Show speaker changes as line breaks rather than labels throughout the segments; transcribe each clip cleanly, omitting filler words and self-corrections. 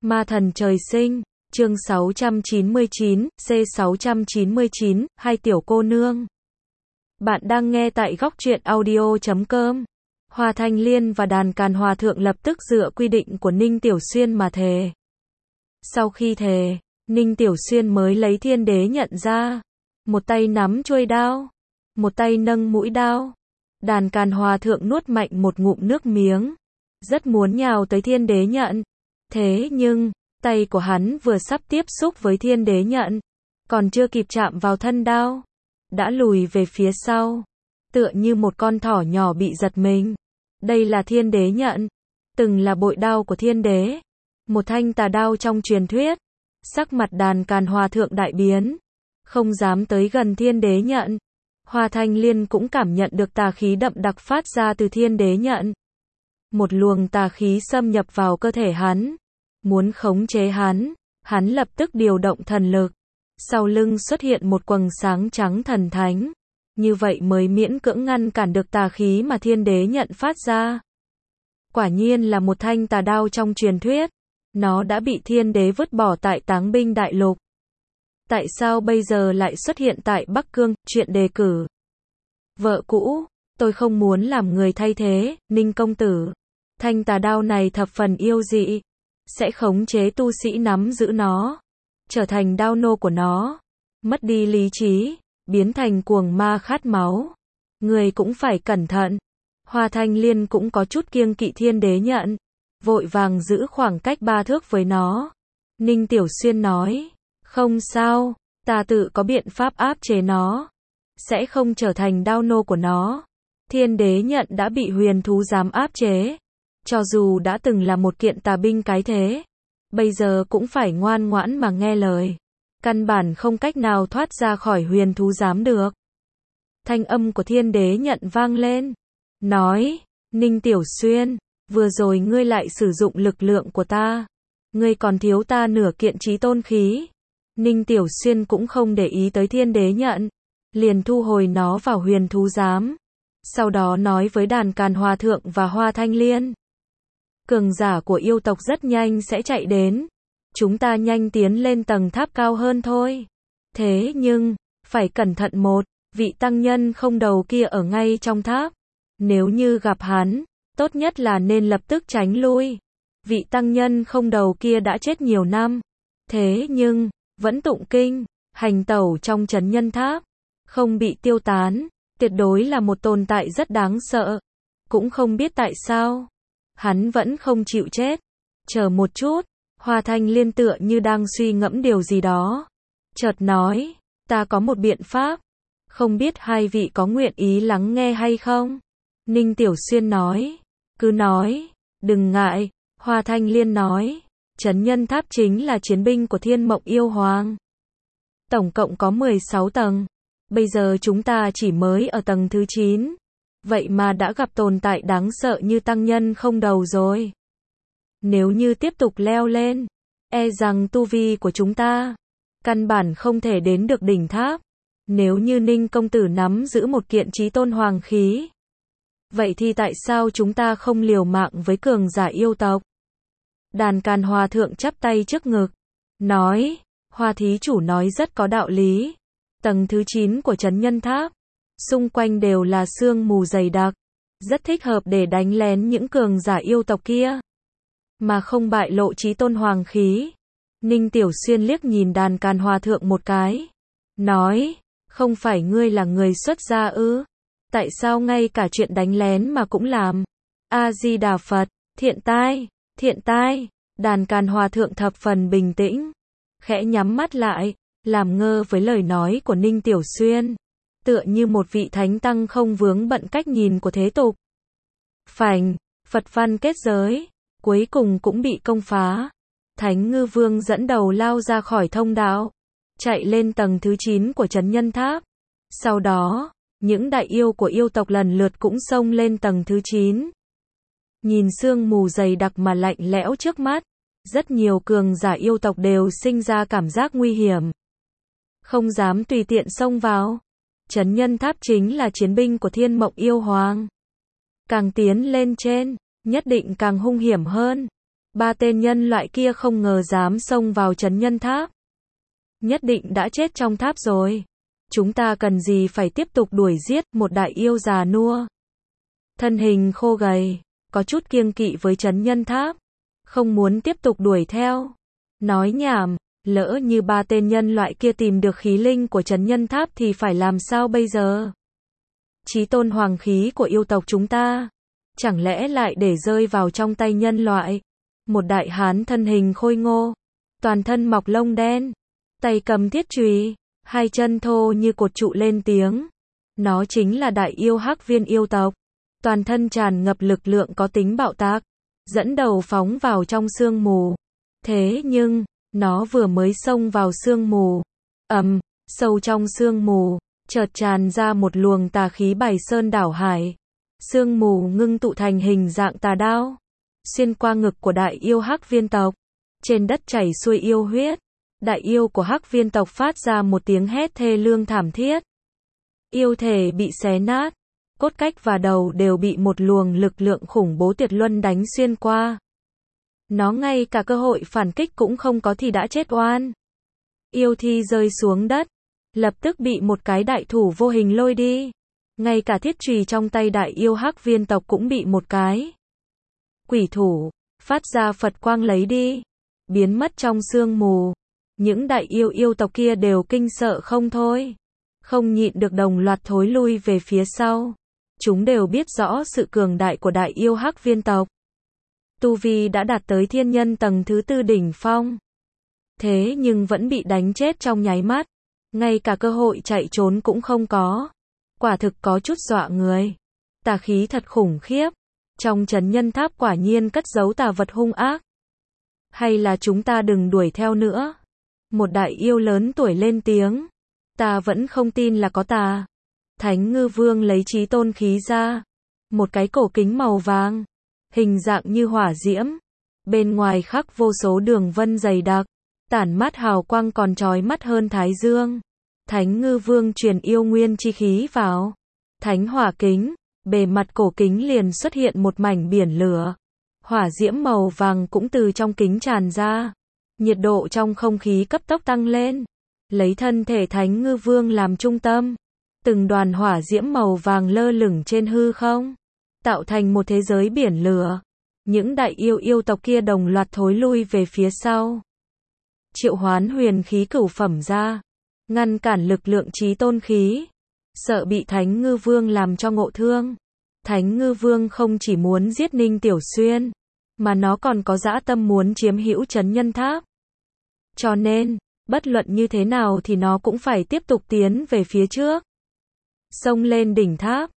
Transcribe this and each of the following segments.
Ma thần trời sinh, chương 699, C699, hai tiểu cô nương. Bạn đang nghe tại góc truyện audio.com. Hoa Thanh Liên và Đàn Càn Hòa Thượng lập tức dựa quy định của Ninh Tiểu Xuyên mà thề. Sau khi thề, Ninh Tiểu Xuyên mới lấy thiên đế nhận ra. Một tay nắm chuôi đao, một tay nâng mũi đao. Đàn Càn Hòa Thượng nuốt mạnh một ngụm nước miếng, rất muốn nhào tới thiên đế nhận. Thế nhưng, tay của hắn vừa sắp tiếp xúc với thiên đế nhận, còn chưa kịp chạm vào thân đao, đã lùi về phía sau, tựa như một con thỏ nhỏ bị giật mình. Đây là thiên đế nhận, từng là bội đao của thiên đế, một thanh tà đao trong truyền thuyết. Sắc mặt Đàn Càn Hòa Thượng đại biến, không dám tới gần thiên đế nhận. Hoa Thanh Liên cũng cảm nhận được tà khí đậm đặc phát ra từ thiên đế nhận. Một luồng tà khí xâm nhập vào cơ thể hắn, muốn khống chế hắn lập tức điều động thần lực. Sau lưng xuất hiện một quầng sáng trắng thần thánh, như vậy mới miễn cưỡng ngăn cản được tà khí mà thiên đế nhận phát ra. Quả nhiên là một thanh tà đao trong truyền thuyết, nó đã bị thiên đế vứt bỏ tại Táng Binh Đại Lục. Tại sao bây giờ lại xuất hiện tại Bắc Cương? Chuyện đề cử. Vợ cũ, tôi không muốn làm người thay thế, Ninh công tử. Thanh tà đao này thập phần yêu dị, sẽ khống chế tu sĩ nắm giữ nó, trở thành đao nô của nó, mất đi lý trí, biến thành cuồng ma khát máu. Người cũng phải cẩn thận. Hoa Thanh Liên cũng có chút kiêng kỵ thiên đế nhận, vội vàng giữ khoảng cách 3 thước với nó. Ninh Tiểu Xuyên nói, không sao, ta tự có biện pháp áp chế nó, sẽ không trở thành đao nô của nó. Thiên đế nhận đã bị huyền thú giám áp chế, cho dù đã từng là một kiện tà binh cái thế, bây giờ cũng phải ngoan ngoãn mà nghe lời, căn bản không cách nào thoát ra khỏi huyền thú giám được. Thanh âm của thiên đế nhận vang lên, nói, Ninh Tiểu Xuyên, vừa rồi ngươi lại sử dụng lực lượng của ta, ngươi còn thiếu ta nửa kiện chí tôn khí. Ninh Tiểu Xuyên cũng không để ý tới thiên đế nhận, liền thu hồi nó vào huyền thú giám. Sau đó nói với Đàn Càn Hòa Thượng và Hoa Thanh Liên, cường giả của yêu tộc rất nhanh sẽ chạy đến, chúng ta nhanh tiến lên tầng tháp cao hơn thôi. Thế nhưng, phải cẩn thận, một vị tăng nhân không đầu kia ở ngay trong tháp. Nếu như gặp hắn, tốt nhất là nên lập tức tránh lui. Vị tăng nhân không đầu kia đã chết nhiều năm, thế nhưng vẫn tụng kinh, hành tẩu trong trấn nhân tháp, không bị tiêu tán, tuyệt đối là một tồn tại rất đáng sợ. Cũng không biết tại sao hắn vẫn không chịu chết. Chờ một chút, Hoa Thanh Liên tựa như đang suy ngẫm điều gì đó, chợt nói, ta có một biện pháp, không biết hai vị có nguyện ý lắng nghe hay không? Ninh Tiểu Xuyên nói, cứ nói, đừng ngại. Hoa Thanh Liên nói, trấn nhân tháp chính là chiến binh của Thiên Mộng Yêu Hoàng. Tổng cộng có 16 tầng, bây giờ chúng ta chỉ mới ở tầng thứ 9. Vậy mà đã gặp tồn tại đáng sợ như tăng nhân không đầu rồi. Nếu như tiếp tục leo lên, e rằng tu vi của chúng ta căn bản không thể đến được đỉnh tháp. Nếu như Ninh công tử nắm giữ một kiện chí tôn hoàng khí, vậy thì tại sao chúng ta không liều mạng với cường giả yêu tộc? Đàn Càn Hòa Thượng chắp tay trước ngực, nói, Hoa thí chủ nói rất có đạo lý. Tầng thứ 9 của trấn nhân tháp, xung quanh đều là sương mù dày đặc, rất thích hợp để đánh lén những cường giả yêu tộc kia, mà không bại lộ chí tôn hoàng khí. Ninh Tiểu Xuyên liếc nhìn Đàn Càn Hòa Thượng một cái, nói, không phải ngươi là người xuất gia ư? Tại sao ngay cả chuyện đánh lén mà cũng làm? A-di-đà Phật, thiện tai. Đàn Càn Hòa Thượng thập phần bình tĩnh, khẽ nhắm mắt lại, làm ngơ với lời nói của Ninh Tiểu Xuyên, tựa như một vị thánh tăng không vướng bận cách nhìn của thế tục. Phành, Phật văn kết giới, cuối cùng cũng bị công phá. Thánh Ngư Vương dẫn đầu lao ra khỏi thông đạo, chạy lên tầng thứ 9 của trấn nhân tháp. Sau đó, những đại yêu của yêu tộc lần lượt cũng xông lên tầng thứ 9. Nhìn sương mù dày đặc mà lạnh lẽo trước mắt, rất nhiều cường giả yêu tộc đều sinh ra cảm giác nguy hiểm, không dám tùy tiện xông vào. Trấn nhân tháp chính là chiến binh của Thiên Mộng Yêu Hoàng. Càng tiến lên trên, nhất định càng hung hiểm hơn. Ba tên nhân loại kia không ngờ dám xông vào trấn nhân tháp. Nhất định đã chết trong tháp rồi. Chúng ta cần gì phải tiếp tục đuổi giết, một đại yêu già nua. Thân hình khô gầy, có chút kiêng kỵ với trấn nhân tháp. Không muốn tiếp tục đuổi theo. Nói nhảm, lỡ như ba tên nhân loại kia tìm được khí linh của trấn nhân tháp thì phải làm sao bây giờ? Chí tôn hoàng khí của yêu tộc chúng ta, chẳng lẽ lại để rơi vào trong tay nhân loại? Một đại hán thân hình khôi ngô, toàn thân mọc lông đen, tay cầm thiết chùy, hai chân thô như cột trụ lên tiếng. Nó chính là đại yêu Hắc Viên yêu tộc, toàn thân tràn ngập lực lượng có tính bạo tạc, dẫn đầu phóng vào trong sương mù. Thế nhưng, nó vừa mới xông vào sương mù, sâu trong sương mù, chợt tràn ra một luồng tà khí bài sơn đảo hải. Sương mù ngưng tụ thành hình dạng tà đao, xuyên qua ngực của đại yêu Hắc Viên tộc. Trên đất chảy xuôi yêu huyết. Đại yêu của Hắc Viên tộc phát ra một tiếng hét thê lương thảm thiết. Yêu thể bị xé nát, cốt cách và đầu đều bị một luồng lực lượng khủng bố tuyệt luân đánh xuyên qua. Nó ngay cả cơ hội phản kích cũng không có thì đã chết oan. Yêu thi rơi xuống đất, lập tức bị một cái đại thủ vô hình lôi đi. Ngay cả thiết chùy trong tay đại yêu Hắc Viên tộc cũng bị một cái quỷ thủ phát ra Phật quang lấy đi, biến mất trong sương mù. Những đại yêu yêu tộc kia đều kinh sợ không thôi, không nhịn được đồng loạt thối lui về phía sau. Chúng đều biết rõ sự cường đại của đại yêu Hắc Viên tộc. Tu vi đã đạt tới thiên nhân tầng thứ 4 đỉnh phong. Thế nhưng vẫn bị đánh chết trong nháy mắt, ngay cả cơ hội chạy trốn cũng không có. Quả thực có chút dọa người. Tà khí thật khủng khiếp. Trong trấn nhân tháp quả nhiên cất giấu tà vật hung ác. Hay là chúng ta đừng đuổi theo nữa? Một đại yêu lớn tuổi lên tiếng. Ta vẫn không tin là có tà. Thánh Ngư Vương lấy Chí Tôn khí ra. Một cái cổ kính màu vàng, hình dạng như hỏa diễm. Bên ngoài khắc vô số đường vân dày đặc, tản mát hào quang còn chói mắt hơn thái dương. Thánh Ngư Vương truyền yêu nguyên chi khí vào Thánh Hỏa Kính, bề mặt cổ kính liền xuất hiện một mảnh biển lửa. Hỏa diễm màu vàng cũng từ trong kính tràn ra. Nhiệt độ trong không khí cấp tốc tăng lên. Lấy thân thể Thánh Ngư Vương làm trung tâm, từng đoàn hỏa diễm màu vàng lơ lửng trên hư không, tạo thành một thế giới biển lửa. Những đại yêu yêu tộc kia đồng loạt thối lui về phía sau. Triệu hoán huyền khí cửu phẩm ra, ngăn cản lực lượng Chí Tôn khí. Sợ bị Thánh Ngư Vương làm cho ngộ thương. Thánh Ngư Vương không chỉ muốn giết Ninh Tiểu Xuyên, mà nó còn có dã tâm muốn chiếm hữu trấn nhân tháp. Cho nên, bất luận như thế nào thì nó cũng phải tiếp tục tiến về phía trước. Xông lên đỉnh tháp,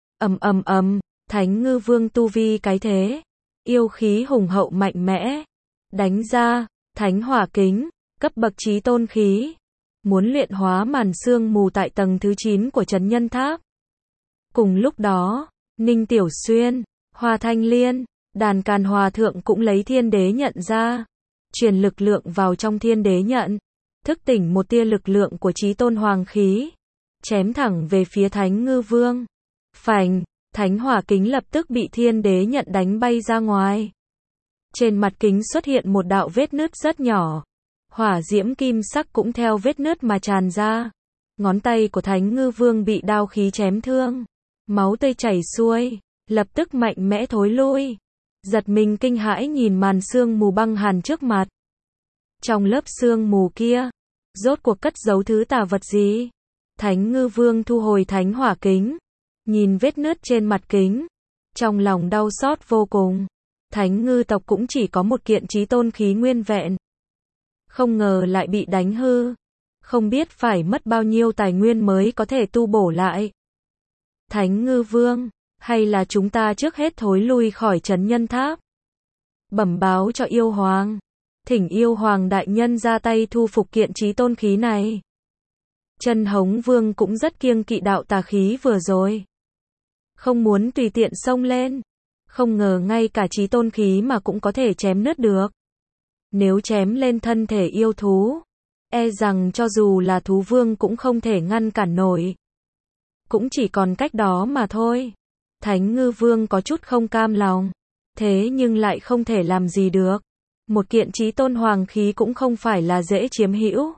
Thánh Ngư Vương tu vi cái thế, yêu khí hùng hậu mạnh mẽ, đánh ra Thánh Hỏa Kính, cấp bậc Chí Tôn khí, muốn luyện hóa màn sương mù tại tầng thứ 9 của trấn nhân tháp. Cùng lúc đó, Ninh Tiểu Xuyên, Hoa Thanh Liên, Đàn Càn Hòa Thượng cũng lấy Thiên Đế Nhận ra, truyền lực lượng vào trong Thiên Đế Nhận, thức tỉnh một tia lực lượng của Chí Tôn hoàng khí, chém thẳng về phía Thánh Ngư Vương. Phành, Thánh Hỏa Kính lập tức bị Thiên Đế Nhận đánh bay ra ngoài. Trên mặt kính xuất hiện một đạo vết nứt rất nhỏ. Hỏa diễm kim sắc cũng theo vết nứt mà tràn ra. Ngón tay của Thánh Ngư Vương bị đao khí chém thương, máu tươi chảy xuôi, lập tức mạnh mẽ thối lui. Giật mình kinh hãi nhìn màn sương mù băng hàn trước mặt. Trong lớp sương mù kia, rốt cuộc cất giấu thứ tà vật gì? Thánh Ngư Vương thu hồi Thánh Hỏa Kính, nhìn vết nứt trên mặt kính, trong lòng đau xót vô cùng. Thánh Ngư tộc cũng chỉ có một kiện Chí Tôn khí nguyên vẹn, không ngờ lại bị đánh hư, không biết phải mất bao nhiêu tài nguyên mới có thể tu bổ lại. Thánh Ngư Vương, hay là chúng ta trước hết thối lui khỏi trấn nhân tháp, bẩm báo cho yêu hoàng, thỉnh yêu hoàng đại nhân ra tay thu phục kiện Chí Tôn khí này. Chân Hống Vương cũng rất kiêng kỵ đạo tà khí vừa rồi, không muốn tùy tiện xông lên, không ngờ ngay cả Chí Tôn khí mà cũng có thể chém nứt được. Nếu chém lên thân thể yêu thú, e rằng cho dù là thú vương cũng không thể ngăn cản nổi. Cũng chỉ còn cách đó mà thôi. Thánh Ngư Vương có chút không cam lòng, thế nhưng lại không thể làm gì được. Một kiện chí tôn hoàng khí cũng không phải là dễ chiếm hữu.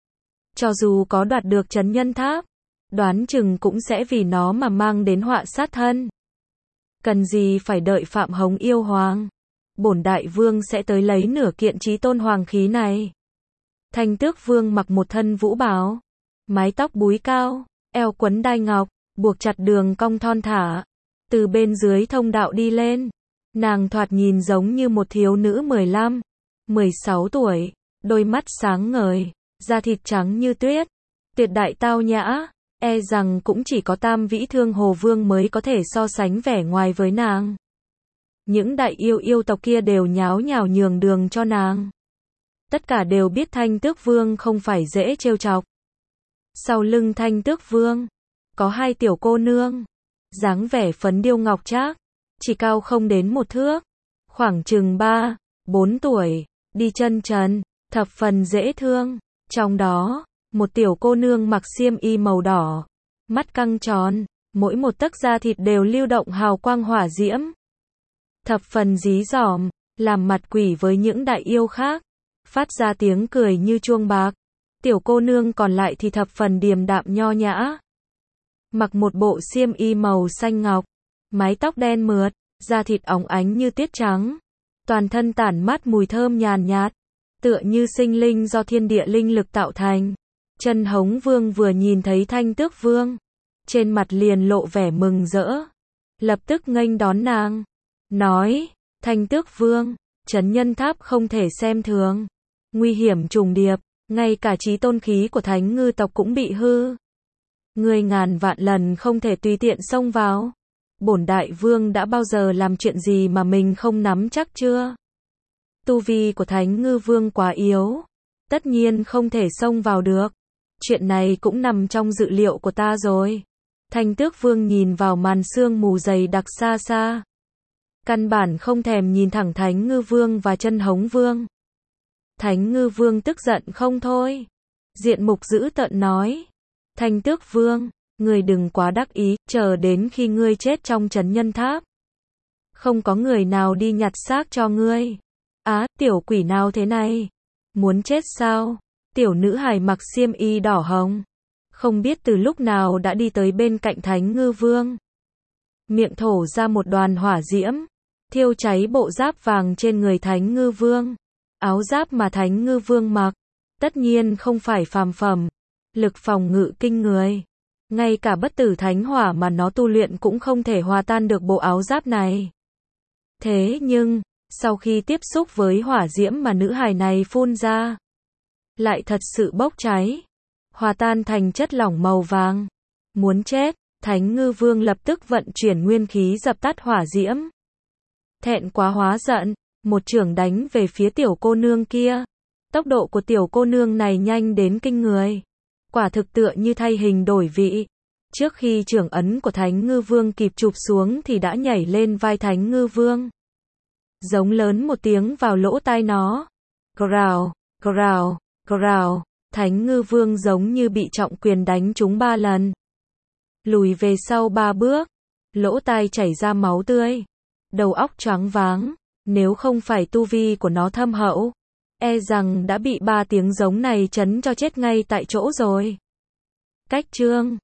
Cho dù có đoạt được trấn nhân tháp, đoán chừng cũng sẽ vì nó mà mang đến họa sát thân. Cần gì phải đợi Phạm Hồng yêu hoàng. Bổn đại vương sẽ tới lấy nửa kiện chí tôn hoàng khí này. Thanh Tước Vương mặc một thân vũ bào, mái tóc búi cao, eo quấn đai ngọc, buộc chặt đường cong thon thả. Từ bên dưới thông đạo đi lên, nàng thoạt nhìn giống như một thiếu nữ 15, 16 tuổi, đôi mắt sáng ngời, da thịt trắng như tuyết, tuyệt đại tao nhã, e rằng cũng chỉ có Tam Vĩ Thương Hồ Vương mới có thể so sánh vẻ ngoài với nàng. Những đại yêu tộc kia đều nháo nhào nhường đường cho nàng. Tất cả đều biết Thanh Tước Vương không phải dễ trêu chọc. Sau lưng Thanh Tước Vương, có hai tiểu cô nương, dáng vẻ phấn điêu ngọc trác, chỉ cao không đến 1 thước, khoảng chừng 3, 4 tuổi, đi chân trần, thập phần dễ thương. Trong đó, một tiểu cô nương mặc xiêm y màu đỏ, mắt căng tròn, mỗi một tấc da thịt đều lưu động hào quang hỏa diễm. Thập phần dí dỏm, làm mặt quỷ với những đại yêu khác, phát ra tiếng cười như chuông bạc. Tiểu cô nương còn lại thì thập phần điềm đạm nho nhã. Mặc một bộ xiêm y màu xanh ngọc, mái tóc đen mượt, da thịt óng ánh như tuyết trắng. Toàn thân tản mát mùi thơm nhàn nhạt, tựa như sinh linh do thiên địa linh lực tạo thành. Chân Hống Vương vừa nhìn thấy Thanh Tước Vương, trên mặt liền lộ vẻ mừng rỡ, lập tức nghênh đón nàng, nói: Thanh Tước Vương, trấn nhân tháp không thể xem thường, nguy hiểm trùng điệp, ngay cả chí tôn khí của Thánh Ngư tộc cũng bị hư. Ngươi ngàn vạn lần không thể tùy tiện xông vào. Bổn đại vương đã bao giờ làm chuyện gì mà mình không nắm chắc chưa? Tu vi của Thánh Ngư Vương quá yếu, tất nhiên không thể xông vào được. Chuyện này cũng nằm trong dự liệu của ta rồi. Thanh Tước Vương nhìn vào màn sương mù dày đặc xa xa, căn bản không thèm nhìn thẳng Thánh Ngư Vương và Chân Hống Vương. Thánh Ngư Vương tức giận không thôi, diện mục dữ tợn nói: Thanh Tước Vương, ngươi đừng quá đắc ý, chờ đến khi ngươi chết trong trấn nhân tháp, không có người nào đi nhặt xác cho ngươi. Á, tiểu quỷ nào thế này? Muốn chết sao? Tiểu nữ hài mặc xiêm y đỏ hồng, không biết từ lúc nào đã đi tới bên cạnh Thánh Ngư Vương. Miệng thổ ra một đoàn hỏa diễm, thiêu cháy bộ giáp vàng trên người Thánh Ngư Vương. Áo giáp mà Thánh Ngư Vương mặc, tất nhiên không phải phàm phẩm, lực phòng ngự kinh người. Ngay cả bất tử thánh hỏa mà nó tu luyện cũng không thể hòa tan được bộ áo giáp này. Thế nhưng, sau khi tiếp xúc với hỏa diễm mà nữ hài này phun ra, lại thật sự bốc cháy, hòa tan thành chất lỏng màu vàng. Muốn chết, Thánh Ngư Vương lập tức vận chuyển nguyên khí dập tắt hỏa diễm. Thẹn quá hóa giận, một chưởng đánh về phía tiểu cô nương kia. Tốc độ của tiểu cô nương này nhanh đến kinh người, quả thực tựa như thay hình đổi vị. Trước khi chưởng ấn của Thánh Ngư Vương kịp chụp xuống thì đã nhảy lên vai Thánh Ngư Vương, giống lớn một tiếng vào lỗ tai nó. Grào, grào, grào. Thánh Ngư Vương giống như bị trọng quyền đánh trúng 3 lần, lùi về sau 3 bước, lỗ tai chảy ra máu tươi, đầu óc choáng váng. Nếu không phải tu vi của nó thâm hậu, e rằng đã bị 3 tiếng giống này chấn cho chết ngay tại chỗ rồi. Cách chương